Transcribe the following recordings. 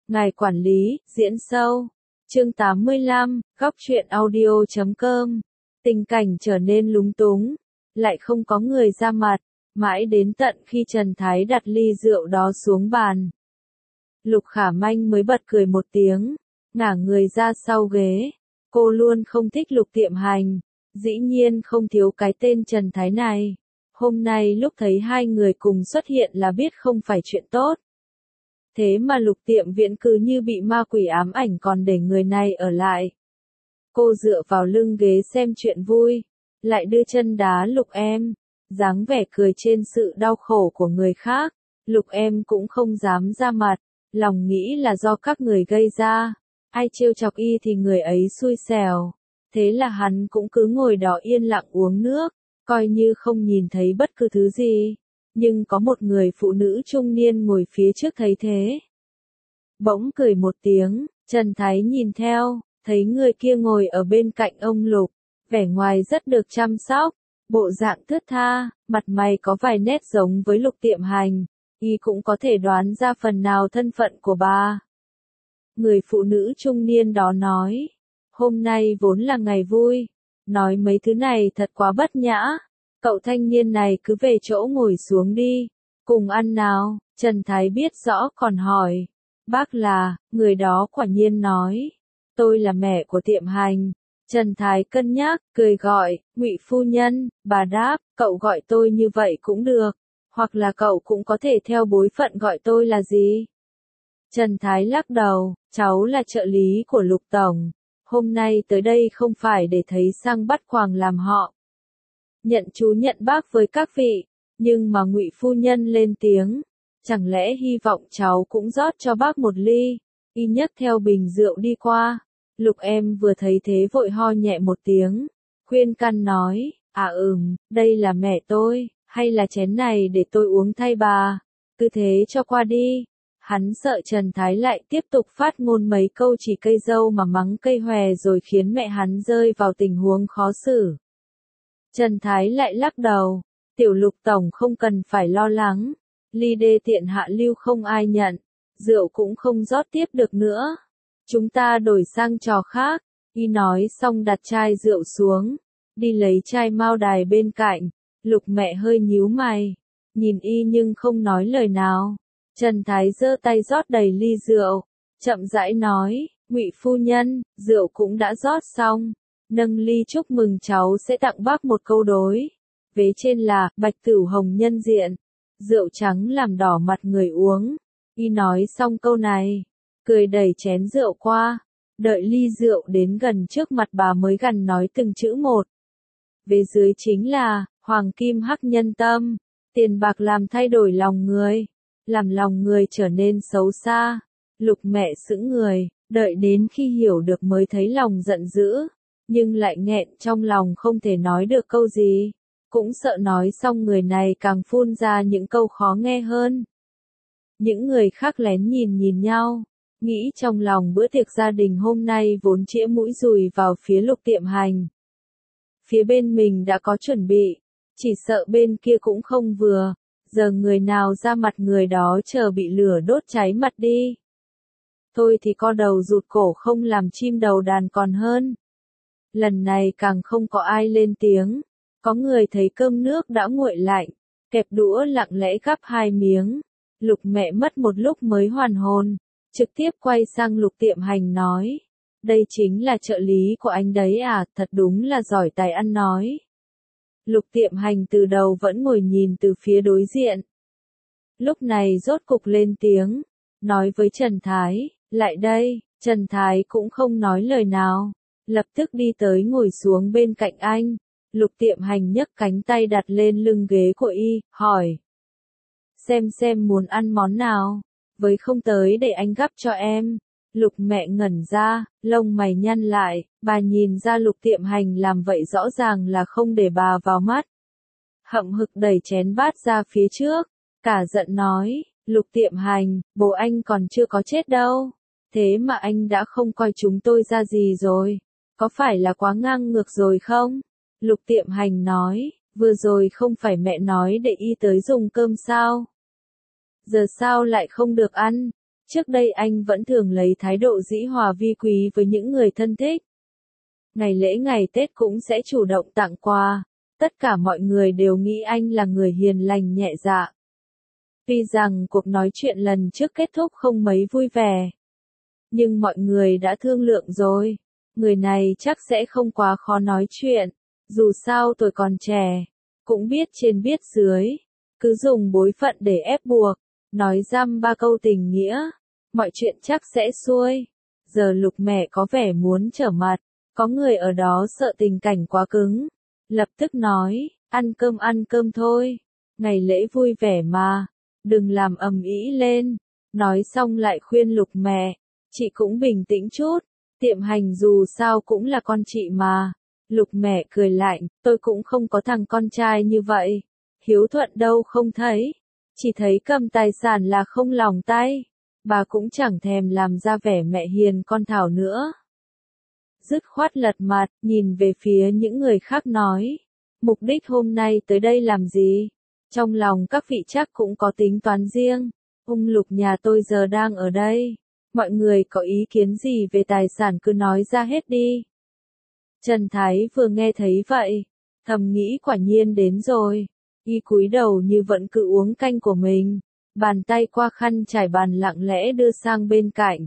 Ngài quản lý, diễn sâu. Chương 85, góc truyện audio.com. Tình cảnh trở nên lúng túng, lại không có người ra mặt, mãi đến tận khi Trần Thái đặt ly rượu đó xuống bàn. Lục Khả Manh mới bật cười một tiếng, ngả người ra sau ghế. Cô luôn không thích Lục Tiệm Hành, dĩ nhiên không thiếu cái tên Trần Thái này. Hôm nay lúc thấy hai người cùng xuất hiện là biết không phải chuyện tốt. Thế mà Lục Tiệm Viễn cứ như bị ma quỷ ám ảnh còn để người này ở lại. Cô dựa vào lưng ghế xem chuyện vui, lại đưa chân đá Lục Em, dáng vẻ cười trên sự đau khổ của người khác. Lục Em cũng không dám ra mặt, lòng nghĩ là do các người gây ra, ai trêu chọc y thì người ấy xui xẻo. Thế là hắn cũng cứ ngồi đó yên lặng uống nước, coi như không nhìn thấy bất cứ thứ gì. Nhưng có một người phụ nữ trung niên ngồi phía trước thấy thế. Bỗng cười một tiếng, Trần Thái nhìn theo, thấy người kia ngồi ở bên cạnh ông Lục, vẻ ngoài rất được chăm sóc, bộ dạng thướt tha, mặt mày có vài nét giống với Lục Tiệm Hành, y cũng có thể đoán ra phần nào thân phận của bà. Người phụ nữ trung niên đó nói, hôm nay vốn là ngày vui, nói mấy thứ này thật quá bất nhã. Cậu thanh niên này cứ về chỗ ngồi xuống đi, cùng ăn nào. Trần Thái biết rõ còn hỏi, bác là, người đó quả nhiên nói, tôi là mẹ của Tiệm Hành. Trần Thái cân nhắc, cười gọi, Ngụy phu nhân. Bà đáp, cậu gọi tôi như vậy cũng được, hoặc là cậu cũng có thể theo bối phận gọi tôi là gì. Trần Thái lắc đầu, cháu là trợ lý của Lục Tổng, hôm nay tới đây không phải để thấy sang bắt quàng làm họ. Nhận chú nhận bác với các vị, nhưng mà Ngụy phu nhân lên tiếng, chẳng lẽ hy vọng cháu cũng rót cho bác một ly. Y nhấc theo bình rượu đi qua. Lục Em vừa thấy thế vội ho nhẹ một tiếng, khuyên can nói, đây là mẹ tôi, hay là chén này để tôi uống thay bà, cứ thế cho qua đi. Hắn sợ Trần Thái lại tiếp tục phát ngôn mấy câu chỉ cây dâu mà mắng cây hòe rồi khiến mẹ hắn rơi vào tình huống khó xử. Trần Thái lại lắc đầu, tiểu Lục Tổng không cần phải lo lắng, ly đê tiện hạ lưu không ai nhận, rượu cũng không rót tiếp được nữa. Chúng ta đổi sang trò khác. Y nói xong đặt chai rượu xuống, đi lấy chai mao đài bên cạnh. Lục mẹ hơi nhíu mày, nhìn y nhưng không nói lời nào. Trần Thái giơ tay rót đầy ly rượu, chậm rãi nói, Ngụy phu nhân, rượu cũng đã rót xong, nâng ly chúc mừng cháu sẽ tặng bác một câu đối. Vế trên là, bạch tửu hồng nhân diện, rượu trắng làm đỏ mặt người uống. Y nói xong câu này, cười đẩy chén rượu qua, đợi ly rượu đến gần trước mặt bà mới gần nói từng chữ một. Vế dưới chính là, hoàng kim hắc nhân tâm, tiền bạc làm thay đổi lòng người, làm lòng người trở nên xấu xa. Lục mẹ sững người, đợi đến khi hiểu được mới thấy lòng giận dữ, nhưng lại nghẹn trong lòng không thể nói được câu gì, cũng sợ nói xong người này càng phun ra những câu khó nghe hơn. Những người khác lén nhìn nhau, nghĩ trong lòng bữa tiệc gia đình hôm nay vốn chĩa mũi dùi vào phía Lục Tiệm Hành. Phía bên mình đã có chuẩn bị, chỉ sợ bên kia cũng không vừa, giờ người nào ra mặt người đó chờ bị lửa đốt cháy mặt đi. Thôi thì co đầu rụt cổ không làm chim đầu đàn còn hơn. Lần này càng không có ai lên tiếng, có người thấy cơm nước đã nguội lạnh, kẹp đũa lặng lẽ gắp hai miếng. Lục mẹ mất một lúc mới hoàn hồn, trực tiếp quay sang Lục Tiệm Hành nói, đây chính là trợ lý của anh đấy à, thật đúng là giỏi tài ăn nói. Lục Tiệm Hành từ đầu vẫn ngồi nhìn từ phía đối diện. Lúc này rốt cục lên tiếng, nói với Trần Thái, lại đây. Trần Thái cũng không nói lời nào, lập tức đi tới ngồi xuống bên cạnh anh. Lục Tiệm Hành nhấc cánh tay đặt lên lưng ghế của y, hỏi. Xem muốn ăn món nào, với không tới để anh gắp cho em. Lục mẹ ngẩn ra, lông mày nhăn lại, bà nhìn ra Lục Tiệm Hành làm vậy rõ ràng là không để bà vào mắt. Hậm hực đẩy chén bát ra phía trước, cả giận nói, Lục Tiệm Hành, bố anh còn chưa có chết đâu, thế mà anh đã không coi chúng tôi ra gì rồi, có phải là quá ngang ngược rồi không? Lục Tiệm Hành nói, vừa rồi không phải mẹ nói để y tới dùng cơm sao? Giờ sao lại không được ăn? Trước đây anh vẫn thường lấy thái độ dĩ hòa vi quý với những người thân thích. Ngày lễ ngày Tết cũng sẽ chủ động tặng quà. Tất cả mọi người đều nghĩ anh là người hiền lành nhẹ dạ. Tuy rằng cuộc nói chuyện lần trước kết thúc không mấy vui vẻ. Nhưng mọi người đã thương lượng rồi. Người này chắc sẽ không quá khó nói chuyện. Dù sao tôi còn trẻ. Cũng biết trên biết dưới. Cứ dùng bối phận để ép buộc. Nói dăm ba câu tình nghĩa. Mọi chuyện chắc sẽ xuôi. Giờ Lục mẹ có vẻ muốn trở mặt. Có người ở đó sợ tình cảnh quá cứng. Lập tức nói, ăn cơm thôi. Ngày lễ vui vẻ mà. Đừng làm ầm ĩ lên. Nói xong lại khuyên Lục mẹ. Chị cũng bình tĩnh chút. Tiệm Hành dù sao cũng là con chị mà. Lục mẹ cười lạnh, tôi cũng không có thằng con trai như vậy. Hiếu thuận đâu không thấy. Chỉ thấy cầm tài sản là không lòng tay. Bà cũng chẳng thèm làm ra vẻ mẹ hiền con Thảo nữa. Dứt khoát lật mặt, nhìn về phía những người khác nói. Mục đích hôm nay tới đây làm gì? Trong lòng các vị chắc cũng có tính toán riêng. Ông Lục nhà tôi giờ đang ở đây. Mọi người có ý kiến gì về tài sản cứ nói ra hết đi. Trần Thái vừa nghe thấy vậy. Thầm nghĩ quả nhiên đến rồi. Y cúi đầu như vẫn cứ uống canh của mình. Bàn tay qua khăn trải bàn lặng lẽ đưa sang bên cạnh.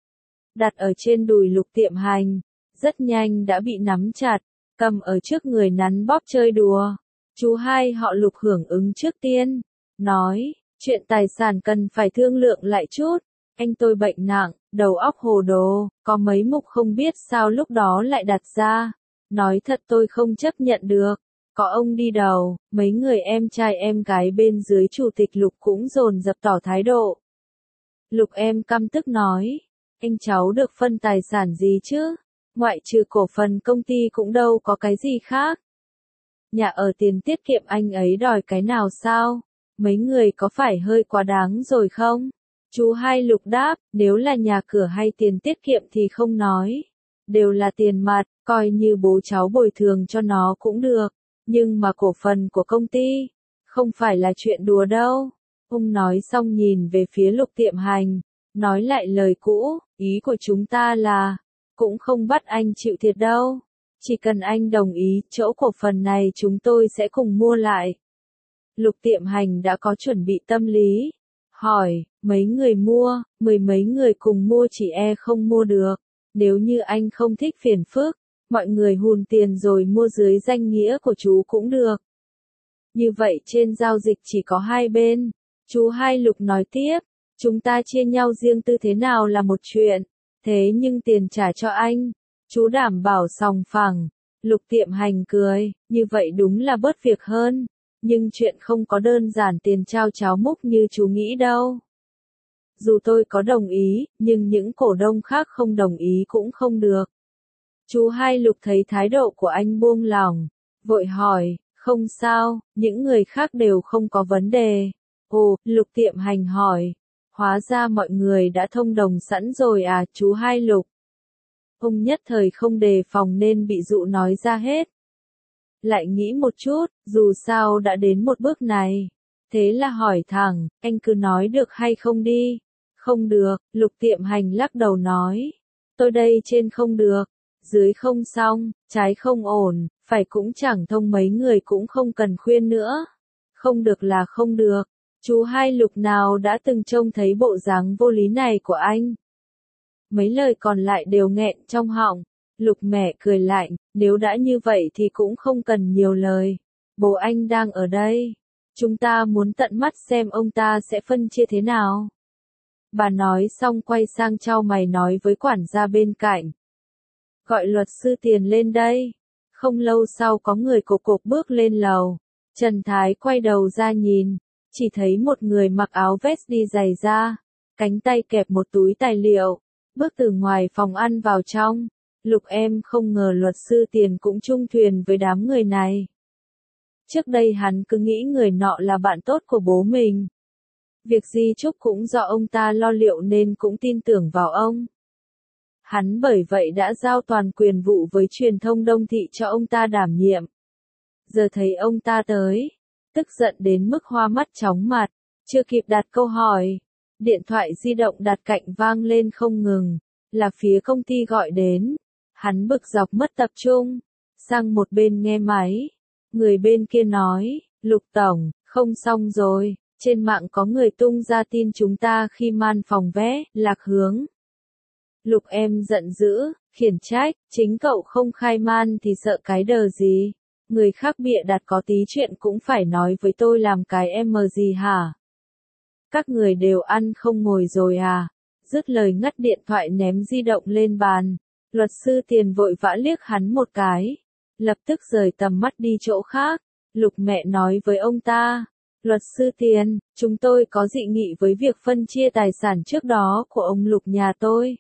Đặt ở trên đùi Lục Tiệm Hành. Rất nhanh đã bị nắm chặt. Cầm ở trước người nắn bóp chơi đùa. Chú hai họ Lục hưởng ứng trước tiên. Nói, chuyện tài sản cần phải thương lượng lại chút. Anh tôi bệnh nặng, đầu óc hồ đồ, có mấy mục không biết sao lúc đó lại đặt ra. Nói thật tôi không chấp nhận được. Có ông đi đầu, mấy người em trai em gái bên dưới chủ tịch Lục cũng dồn dập tỏ thái độ. Lục em căm tức nói, anh cháu được phân tài sản gì chứ? Ngoại trừ cổ phần công ty cũng đâu có cái gì khác. Nhà ở tiền tiết kiệm anh ấy đòi cái nào sao? Mấy người có phải hơi quá đáng rồi không? Chú hai Lục đáp, nếu là nhà cửa hay tiền tiết kiệm thì không nói. Đều là tiền mặt, coi như bố cháu bồi thường cho nó cũng được. Nhưng mà cổ phần của công ty, không phải là chuyện đùa đâu. Ông nói xong nhìn về phía Lục Tiệm Hành, nói lại lời cũ, ý của chúng ta là, cũng không bắt anh chịu thiệt đâu. Chỉ cần anh đồng ý, chỗ cổ phần này chúng tôi sẽ cùng mua lại. Lục Tiệm Hành đã có chuẩn bị tâm lý. Hỏi, mấy người mua, mười mấy người cùng mua chỉ không mua được. Nếu như anh không thích phiền phức, mọi người hùn tiền rồi mua dưới danh nghĩa của chú cũng được. Như vậy trên giao dịch chỉ có hai bên. Chú hai Lục nói tiếp, chúng ta chia nhau riêng tư thế nào là một chuyện. Thế nhưng tiền trả cho anh, chú đảm bảo sòng phẳng. Lục Tiệm Hành cười, như vậy đúng là bớt việc hơn. Nhưng chuyện không có đơn giản tiền trao cháo múc như chú nghĩ đâu. Dù tôi có đồng ý, nhưng những cổ đông khác không đồng ý cũng không được. Chú hai Lục thấy thái độ của anh buông lỏng, vội hỏi, không sao, những người khác đều không có vấn đề. Ồ, Lục Tiệm Hành hỏi, hóa ra mọi người đã thông đồng sẵn rồi à, chú hai Lục. Ông nhất thời không đề phòng nên bị dụ nói ra hết. Lại nghĩ một chút, dù sao đã đến một bước này. Thế là hỏi thẳng, anh cứ nói được hay không đi. Không được, Lục Tiệm Hành lắc đầu nói. Tôi đây trên không được, dưới không xong, trái không ổn, phải cũng chẳng thông mấy người cũng không cần khuyên nữa. Không được là không được. Chú hai Lục nào đã từng trông thấy bộ dáng vô lý này của anh. Mấy lời còn lại đều nghẹn trong họng. Lục mẹ cười lạnh, nếu đã như vậy thì cũng không cần nhiều lời. Bố anh đang ở đây. Chúng ta muốn tận mắt xem ông ta sẽ phân chia thế nào. Bà nói xong quay sang chau mày nói với quản gia bên cạnh. Gọi luật sư Tiền lên đây. Không lâu sau có người cộc cộc bước lên lầu. Trần Thái quay đầu ra nhìn. Chỉ thấy một người mặc áo vest đi giày da. Cánh tay kẹp một túi tài liệu. Bước từ ngoài phòng ăn vào trong. Lục em không ngờ luật sư Tiền cũng chung thuyền với đám người này. Trước đây hắn cứ nghĩ người nọ là bạn tốt của bố mình. Việc gì chúc cũng do ông ta lo liệu nên cũng tin tưởng vào ông. Hắn bởi vậy đã giao toàn quyền vụ với truyền thông Đông Thị cho ông ta đảm nhiệm. Giờ thấy ông ta tới, tức giận đến mức hoa mắt chóng mặt, chưa kịp đặt câu hỏi. Điện thoại di động đặt cạnh vang lên không ngừng, là phía công ty gọi đến. Hắn bực dọc mất tập trung, sang một bên nghe máy. Người bên kia nói, Lục Tổng, không xong rồi, trên mạng có người tung ra tin chúng ta khi man phòng vé, lạc hướng. Lục em giận dữ, khiển trách, chính cậu không khai man thì sợ cái đờ gì. Người khác bịa đặt có tí chuyện cũng phải nói với tôi làm cái em gì hả? Các người đều ăn không ngồi rồi à? Dứt lời ngắt điện thoại ném di động lên bàn. Luật sư Tiền vội vã liếc hắn một cái. Lập tức rời tầm mắt đi chỗ khác. Lục mẹ nói với ông ta. Luật sư Tiền, chúng tôi có dị nghị với việc phân chia tài sản trước đó của ông Lục nhà tôi.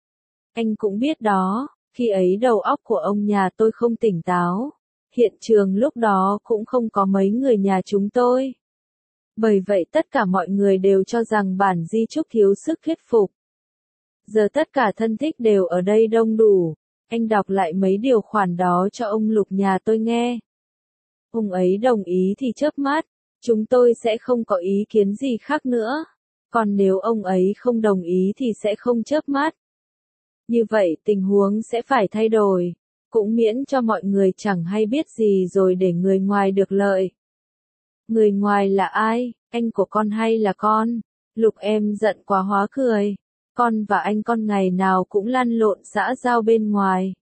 Anh cũng biết đó, khi ấy đầu óc của ông nhà tôi không tỉnh táo. Hiện trường lúc đó cũng không có mấy người nhà chúng tôi. Bởi vậy tất cả mọi người đều cho rằng bản di chúc thiếu sức thuyết phục. Giờ tất cả thân thích đều ở đây đông đủ. Anh đọc lại mấy điều khoản đó cho ông Lục nhà tôi nghe. Ông ấy đồng ý thì chớp mắt, chúng tôi sẽ không có ý kiến gì khác nữa. Còn nếu ông ấy không đồng ý thì sẽ không chớp mắt. Như vậy tình huống sẽ phải thay đổi. Cũng miễn cho mọi người chẳng hay biết gì rồi để người ngoài được lợi. Người ngoài là ai, anh của con hay là con? Lục em giận quá hóa cười. Con và anh con ngày nào cũng lăn lộn xã giao bên ngoài.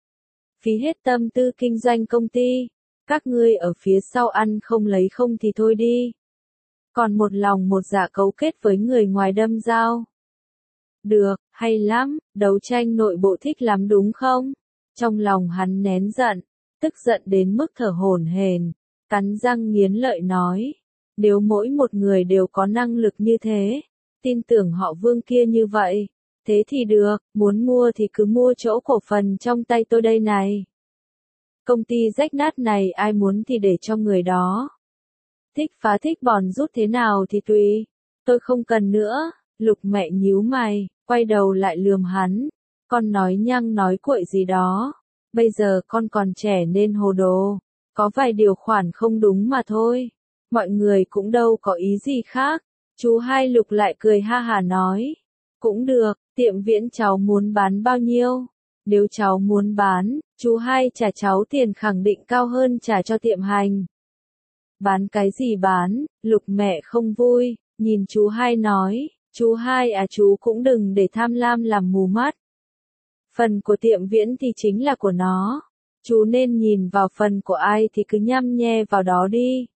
Phí hết tâm tư kinh doanh công ty. Các ngươi ở phía sau ăn không lấy không thì thôi đi. Còn một lòng một dạ cấu kết với người ngoài đâm dao. Được, hay lắm, đấu tranh nội bộ thích lắm đúng không? Trong lòng hắn nén giận, tức giận đến mức thở hổn hển, cắn răng nghiến lợi nói. Nếu mỗi một người đều có năng lực như thế, tin tưởng họ Vương kia như vậy, thế thì được, muốn mua thì cứ mua chỗ cổ phần trong tay tôi đây này. Công ty rách nát này ai muốn thì để cho người đó. Thích phá thích bòn rút thế nào thì tùy, tôi không cần nữa. Lục mẹ nhíu mày, quay đầu lại lườm hắn. Con nói nhăng nói cuội gì đó. Bây giờ con còn trẻ nên hồ đồ. Có vài điều khoản không đúng mà thôi. Mọi người cũng đâu có ý gì khác. Chú hai Lục lại cười ha hả nói. Cũng được, tiệm Viễn cháu muốn bán bao nhiêu? Nếu cháu muốn bán, chú hai trả cháu tiền khẳng định cao hơn trả cho tiệm Hành. Bán cái gì bán? Lục mẹ không vui, nhìn chú hai nói. Chú hai à, chú cũng đừng để tham lam làm mù mắt. Phần của tiệm Viễn thì chính là của nó. Chú nên nhìn vào phần của ai thì cứ nhăm nhe vào đó đi.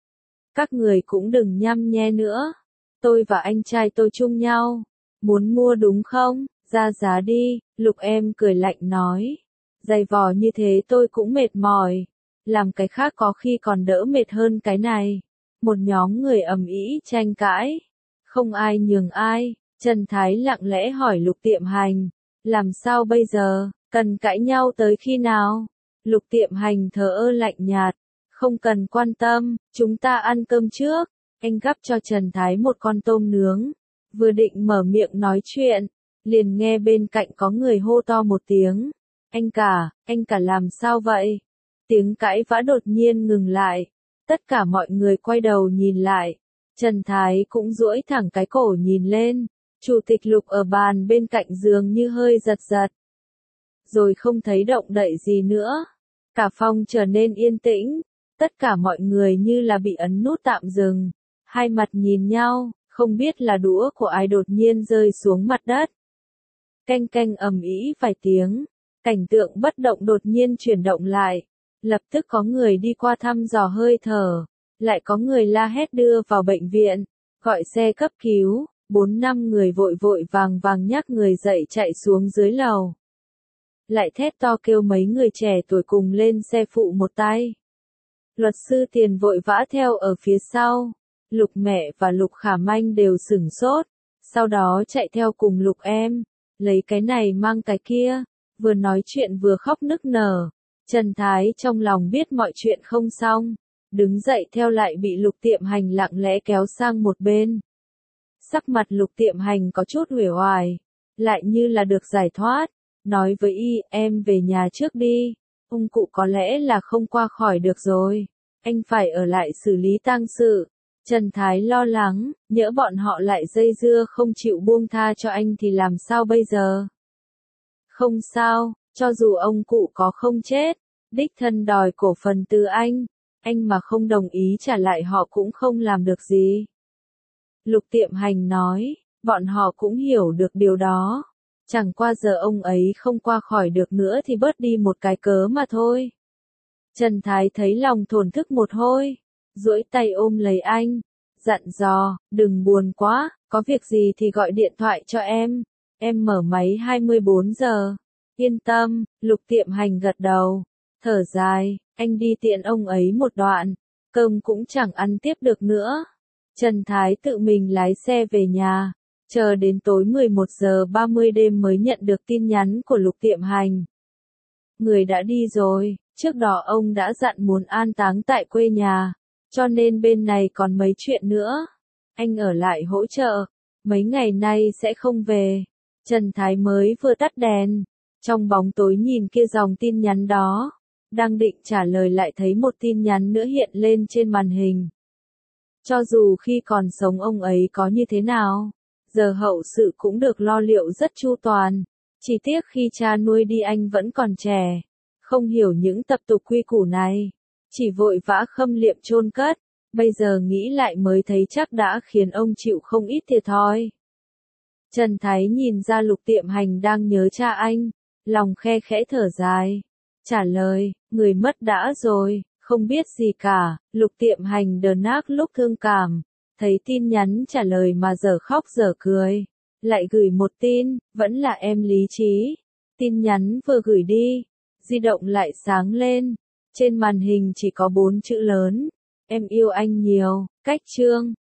Các người cũng đừng nhăm nhe nữa. Tôi và anh trai tôi chung nhau. Muốn mua đúng không? Ra giá đi. Lục em cười lạnh nói. Dày vò như thế tôi cũng mệt mỏi. Làm cái khác có khi còn đỡ mệt hơn cái này. Một nhóm người ầm ĩ tranh cãi. Không ai nhường ai. Trần Thái lặng lẽ hỏi Lục Tiệm Hành. Làm sao bây giờ? Cần cãi nhau tới khi nào? Lục Tiệm Hành thờ ơ lạnh nhạt. Không cần quan tâm, chúng ta ăn cơm trước. Anh gắp cho Trần Thái một con tôm nướng. Vừa định mở miệng nói chuyện, liền nghe bên cạnh có người hô to một tiếng. Anh cả làm sao vậy? Tiếng cãi vã đột nhiên ngừng lại. Tất cả mọi người quay đầu nhìn lại. Trần Thái cũng duỗi thẳng cái cổ nhìn lên. Chủ tịch Lục ở bàn bên cạnh giường như hơi giật giật. Rồi không thấy động đậy gì nữa. Cả phòng trở nên yên tĩnh. Tất cả mọi người như là bị ấn nút tạm dừng. Hai mặt nhìn nhau, không biết là đũa của ai đột nhiên rơi xuống mặt đất. Canh canh ầm ĩ vài tiếng. Cảnh tượng bất động đột nhiên chuyển động lại. Lập tức có người đi qua thăm dò hơi thở. Lại có người la hét đưa vào bệnh viện. Gọi xe cấp cứu. 4-5 người vội vội vàng vàng nhắc người dậy chạy xuống dưới lầu. Lại thét to kêu mấy người trẻ tuổi cùng lên xe phụ một tay. Luật sư Tiền vội vã theo ở phía sau. Lục mẹ và Lục Khả Manh đều sửng sốt. Sau đó chạy theo cùng Lục em. Lấy cái này mang cái kia. Vừa nói chuyện vừa khóc nức nở. Trần Thái trong lòng biết mọi chuyện không xong. Đứng dậy theo lại bị Lục Tiệm Hành lặng lẽ kéo sang một bên. Sắc mặt Lục Tiệm Hành có chút uể oải. Lại như là được giải thoát. Nói với y, em về nhà trước đi. Ông cụ có lẽ là không qua khỏi được rồi. Anh phải ở lại xử lý tang sự. Trần Thái lo lắng, nhỡ bọn họ lại dây dưa không chịu buông tha cho anh thì làm sao bây giờ? Không sao, cho dù ông cụ có không chết, đích thân đòi cổ phần từ anh mà không đồng ý trả lại họ cũng không làm được gì. Lục Tiệm Hành nói, bọn họ cũng hiểu được điều đó. Chẳng qua giờ ông ấy không qua khỏi được nữa thì bớt đi một cái cớ mà thôi. Trần Thái thấy lòng thổn thức một hồi, duỗi tay ôm lấy anh, dặn dò, đừng buồn quá, có việc gì thì gọi điện thoại cho em mở máy 24 giờ. Yên tâm, Lục Tiệm Hành gật đầu, thở dài, anh đi tiện ông ấy một đoạn, cơm cũng chẳng ăn tiếp được nữa. Trần Thái tự mình lái xe về nhà, chờ đến tối 11 giờ 30 đêm mới nhận được tin nhắn của Lục Tiệm Hành. Người đã đi rồi, trước đó ông đã dặn muốn an táng tại quê nhà, cho nên bên này còn mấy chuyện nữa. Anh ở lại hỗ trợ, mấy ngày nay sẽ không về. Trần Thái mới vừa tắt đèn, trong bóng tối nhìn kia dòng tin nhắn đó, đang định trả lời lại thấy một tin nhắn nữa hiện lên trên màn hình. Cho dù khi còn sống ông ấy có như thế nào, giờ hậu sự cũng được lo liệu rất chu toàn. Chỉ tiếc khi cha nuôi đi anh vẫn còn trẻ, không hiểu những tập tục quy củ này, chỉ vội vã khâm liệm chôn cất, bây giờ nghĩ lại mới thấy chắc đã khiến ông chịu không ít thiệt thòi. Trần Thái nhìn ra Lục Tiệm Hành đang nhớ cha anh, lòng khe khẽ thở dài, trả lời, người mất đã rồi, không biết gì cả. Lục Tiệm Hành đờ nác lúc thương cảm, thấy tin nhắn trả lời mà dở khóc dở cười, lại gửi một tin, vẫn là em lý trí. Tin nhắn vừa gửi đi, di động lại sáng lên, trên màn hình chỉ có 4 chữ lớn, em yêu anh nhiều, cách chương.